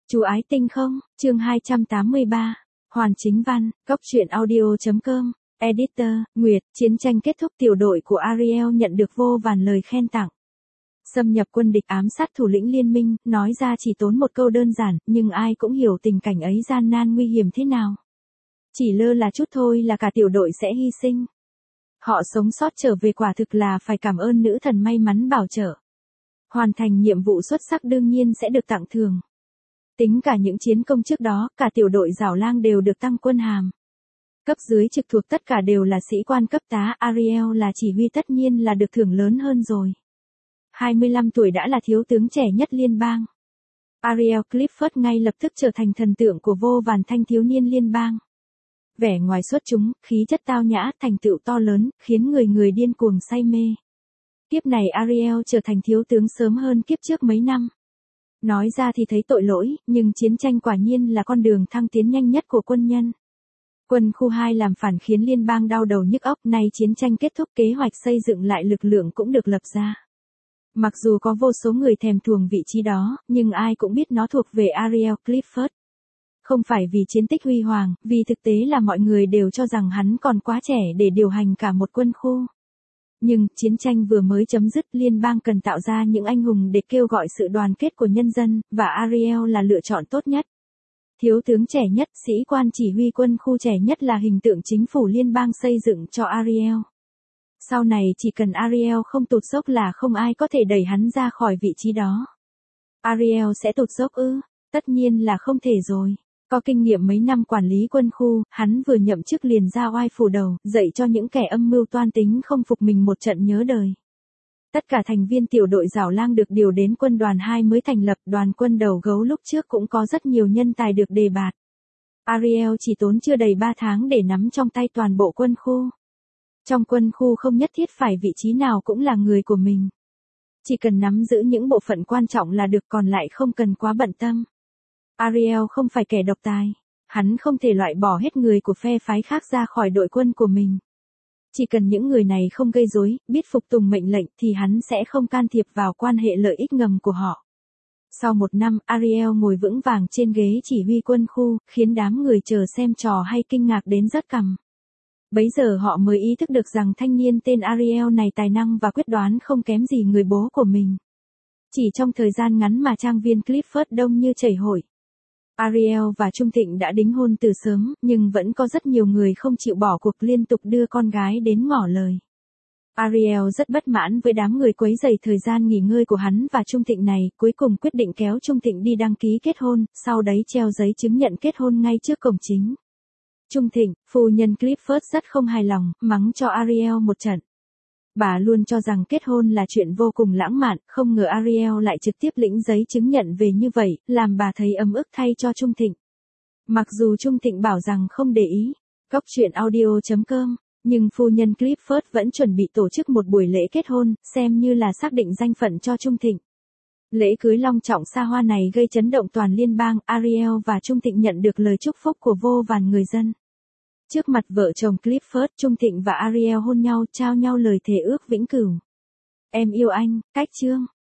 Chú ái tinh không, chương 283, Hoàn Chính Văn, Cóc truyện audio.com, Editor, Nguyệt, chiến tranh kết thúc tiểu đội của Ariel nhận được vô vàn lời khen tặng. Xâm nhập quân địch ám sát thủ lĩnh liên minh, nói ra chỉ tốn một câu đơn giản, nhưng ai cũng hiểu tình cảnh ấy gian nan nguy hiểm thế nào. Chỉ lơ là chút thôi là cả tiểu đội sẽ hy sinh. Họ sống sót trở về quả thực là phải cảm ơn nữ thần may mắn bảo trợ. Hoàn thành nhiệm vụ xuất sắc đương nhiên sẽ được tặng thưởng. Tính cả những chiến công trước đó, cả tiểu đội Giảo Lang đều được tăng quân hàm. Cấp dưới trực thuộc tất cả đều là sĩ quan cấp tá, Ariel là chỉ huy tất nhiên là được thưởng lớn hơn rồi. 25 tuổi đã là thiếu tướng trẻ nhất liên bang. Ariel Clifford ngay lập tức trở thành thần tượng của vô vàn thanh thiếu niên liên bang. Vẻ ngoài xuất chúng, khí chất tao nhã, thành tựu to lớn, khiến người người điên cuồng say mê. Kiếp này Ariel trở thành thiếu tướng sớm hơn kiếp trước mấy năm. Nói ra thì thấy tội lỗi, nhưng chiến tranh quả nhiên là con đường thăng tiến nhanh nhất của quân nhân. Quân khu 2 làm phản khiến liên bang đau đầu nhức óc, nay chiến tranh kết thúc kế hoạch xây dựng lại lực lượng cũng được lập ra. Mặc dù có vô số người thèm thuồng vị trí đó, nhưng ai cũng biết nó thuộc về Ariel Clifford. Không phải vì chiến tích huy hoàng, vì thực tế là mọi người đều cho rằng hắn còn quá trẻ để điều hành cả một quân khu. Nhưng, chiến tranh vừa mới chấm dứt, liên bang cần tạo ra những anh hùng để kêu gọi sự đoàn kết của nhân dân, và Ariel là lựa chọn tốt nhất. Thiếu tướng trẻ nhất, sĩ quan chỉ huy quân khu trẻ nhất là hình tượng chính phủ liên bang xây dựng cho Ariel. Sau này chỉ cần Ariel không tụt dốc là không ai có thể đẩy hắn ra khỏi vị trí đó. Ariel sẽ tụt dốc ư? Tất nhiên là không thể rồi. Có kinh nghiệm mấy năm quản lý quân khu, hắn vừa nhậm chức liền ra oai phủ đầu, dạy cho những kẻ âm mưu toan tính không phục mình một trận nhớ đời. Tất cả thành viên tiểu đội Giảo Lang được điều đến quân đoàn 2 mới thành lập, đoàn quân đầu gấu lúc trước cũng có rất nhiều nhân tài được đề bạt. Ariel chỉ tốn chưa đầy 3 tháng để nắm trong tay toàn bộ quân khu. Trong quân khu không nhất thiết phải vị trí nào cũng là người của mình. Chỉ cần nắm giữ những bộ phận quan trọng là được, còn lại không cần quá bận tâm. Ariel không phải kẻ độc tài. Hắn không thể loại bỏ hết người của phe phái khác ra khỏi đội quân của mình. Chỉ cần những người này không gây rối, biết phục tùng mệnh lệnh thì hắn sẽ không can thiệp vào quan hệ lợi ích ngầm của họ. Sau một năm, Ariel ngồi vững vàng trên ghế chỉ huy quân khu, khiến đám người chờ xem trò hay kinh ngạc đến rớt cằm. Bấy giờ họ mới ý thức được rằng thanh niên tên Ariel này tài năng và quyết đoán không kém gì người bố của mình. Chỉ trong thời gian ngắn mà trang viên Clifford đông như chảy hội. Ariel và Trung Thịnh đã đính hôn từ sớm, nhưng vẫn có rất nhiều người không chịu bỏ cuộc liên tục đưa con gái đến ngỏ lời. Ariel rất bất mãn với đám người quấy rầy thời gian nghỉ ngơi của hắn và Trung Thịnh này, cuối cùng quyết định kéo Trung Thịnh đi đăng ký kết hôn, sau đấy treo giấy chứng nhận kết hôn ngay trước cổng chính. Trung Thịnh, phu nhân Clifford rất không hài lòng, mắng cho Ariel một trận. Bà luôn cho rằng kết hôn là chuyện vô cùng lãng mạn, không ngờ Ariel lại trực tiếp lĩnh giấy chứng nhận về như vậy, làm bà thấy ấm ức thay cho Trung Thịnh. Mặc dù Trung Thịnh bảo rằng không để ý, Cóc truyện audio.com, nhưng phu nhân Clifford vẫn chuẩn bị tổ chức một buổi lễ kết hôn, xem như là xác định danh phận cho Trung Thịnh. Lễ cưới long trọng xa hoa này gây chấn động toàn liên bang, Ariel và Trung Thịnh nhận được lời chúc phúc của vô vàn người dân. Trước mặt vợ chồng Clifford, Trung Thịnh và Ariel hôn nhau, trao nhau lời thề ước vĩnh cửu. Em yêu anh, Cách Chương.